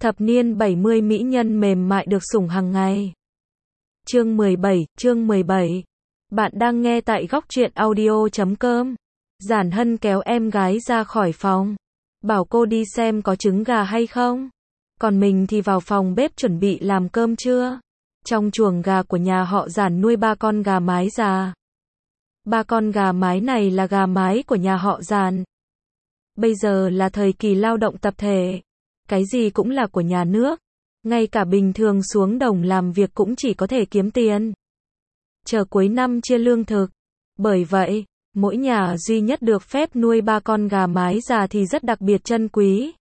Thập niên 70 mỹ nhân mềm mại được sủng hàng ngày. Chương 17. Bạn đang nghe tại góc truyện audio.com. Giản Hân kéo em gái ra khỏi phòng, bảo cô đi xem có trứng gà hay không. Còn mình thì vào phòng bếp chuẩn bị làm cơm trưa. Trong chuồng gà của nhà họ Giản nuôi 3 con gà mái già. 3 con gà mái này là gà mái của nhà họ Giản. Bây giờ là thời kỳ lao động tập thể. Cái gì cũng là của nhà nước. Ngay cả bình thường xuống đồng làm việc cũng chỉ có thể kiếm tiền. Chờ cuối năm chia lương thực. Bởi vậy, mỗi nhà duy nhất được phép nuôi 3 con gà mái già thì rất đặc biệt trân quý.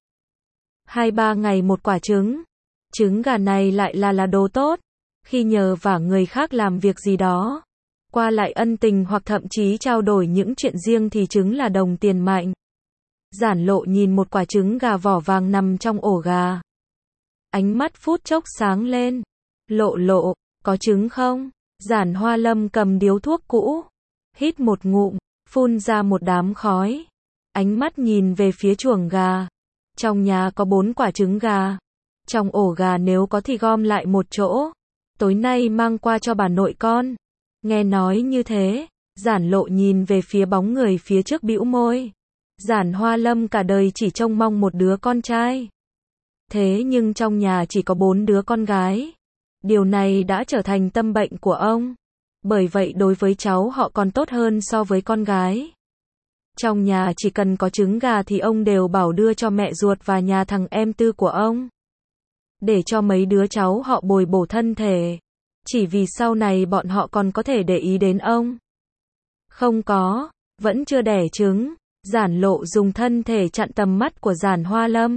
2-3 ngày một quả trứng. Trứng gà này lại là đồ tốt. Khi nhờ vả người khác làm việc gì đó, qua lại ân tình hoặc thậm chí trao đổi những chuyện riêng thì trứng là đồng tiền mạnh. Giản Lộ nhìn một quả trứng gà vỏ vàng nằm trong ổ gà. Ánh mắt phút chốc sáng lên. Lộ, có trứng không? Giản Hoa Lâm cầm điếu thuốc cũ, hít một ngụm, phun ra một đám khói. Ánh mắt nhìn về phía chuồng gà. Trong nhà có 4 quả trứng gà. Trong ổ gà nếu có thì gom lại một chỗ. Tối nay mang qua cho bà nội con. Nghe nói như thế, Giản Lộ nhìn về phía bóng người phía trước bĩu môi. Giản Hoa Lâm cả đời chỉ trông mong một đứa con trai. Thế nhưng trong nhà chỉ có 4 đứa con gái. Điều này đã trở thành tâm bệnh của ông. Bởi vậy đối với cháu họ còn tốt hơn so với con gái. Trong nhà chỉ cần có trứng gà thì ông đều bảo đưa cho mẹ ruột và nhà thằng em tư của ông. Để cho mấy đứa cháu họ bồi bổ thân thể. Chỉ vì sau này bọn họ còn có thể để ý đến ông. Không có, vẫn chưa đẻ trứng. Giản Lộ dùng thân thể chặn tầm mắt của Giản Hoa Lâm.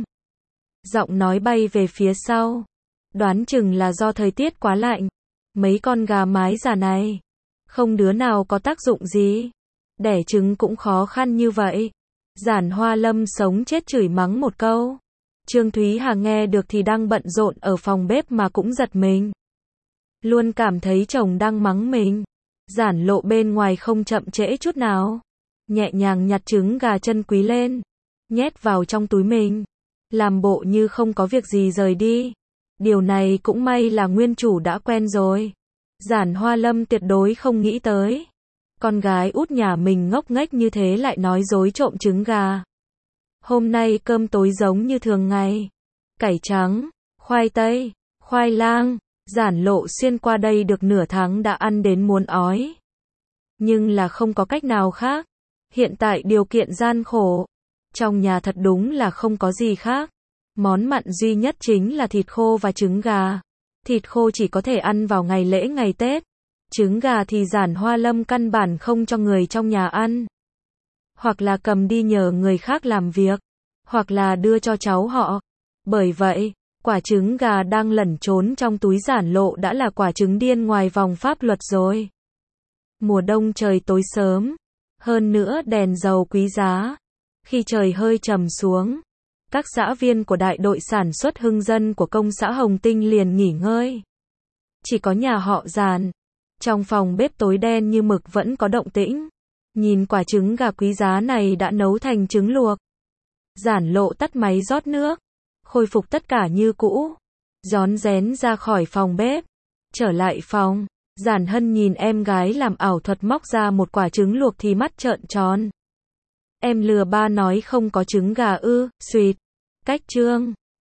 Giọng nói bay về phía sau. Đoán chừng là do thời tiết quá lạnh. Mấy con gà mái già này, không đứa nào có tác dụng gì. Đẻ trứng cũng khó khăn như vậy. Giản Hoa Lâm sống chết chửi mắng một câu. Trương Thúy Hà nghe được thì đang bận rộn ở phòng bếp mà cũng giật mình. Luôn cảm thấy chồng đang mắng mình. Giản Lộ bên ngoài không chậm trễ chút nào. Nhẹ nhàng nhặt trứng gà chân quý lên, nhét vào trong túi mình, làm bộ như không có việc gì rời đi. Điều này cũng may là nguyên chủ đã quen rồi. Giản Hoa Lâm tuyệt đối không nghĩ tới. Con gái út nhà mình ngốc nghếch như thế lại nói dối trộm trứng gà. Hôm nay cơm tối giống như thường ngày. Cải trắng, khoai tây, khoai lang. Giản Lộ xuyên qua đây được nửa tháng đã ăn đến muốn ói. Nhưng là không có cách nào khác. Hiện tại điều kiện gian khổ. Trong nhà thật đúng là không có gì khác. Món mặn duy nhất chính là thịt khô và trứng gà. Thịt khô chỉ có thể ăn vào ngày lễ ngày Tết. Trứng gà thì Giản Hoa Lâm căn bản không cho người trong nhà ăn. Hoặc là cầm đi nhờ người khác làm việc. Hoặc là đưa cho cháu họ. Bởi vậy, quả trứng gà đang lẩn trốn trong túi Giản Lộ đã là quả trứng điên ngoài vòng pháp luật rồi. Mùa đông trời tối sớm. Hơn nữa đèn dầu quý giá. Khi trời hơi trầm xuống, các xã viên của đại đội sản xuất Hưng Dân của công xã Hồng Tinh liền nghỉ ngơi. Chỉ có nhà họ Giản. Trong phòng bếp tối đen như mực vẫn có động tĩnh. Nhìn quả trứng gà quý giá này đã nấu thành trứng luộc. Giản Lộ tắt máy rót nước. Khôi phục tất cả như cũ. Rón rén ra khỏi phòng bếp. Trở lại phòng. Giản Hân nhìn em gái làm ảo thuật móc ra một quả trứng luộc thì mắt trợn tròn. Em lừa ba nói không có trứng gà ư? Suýt. Cách chương.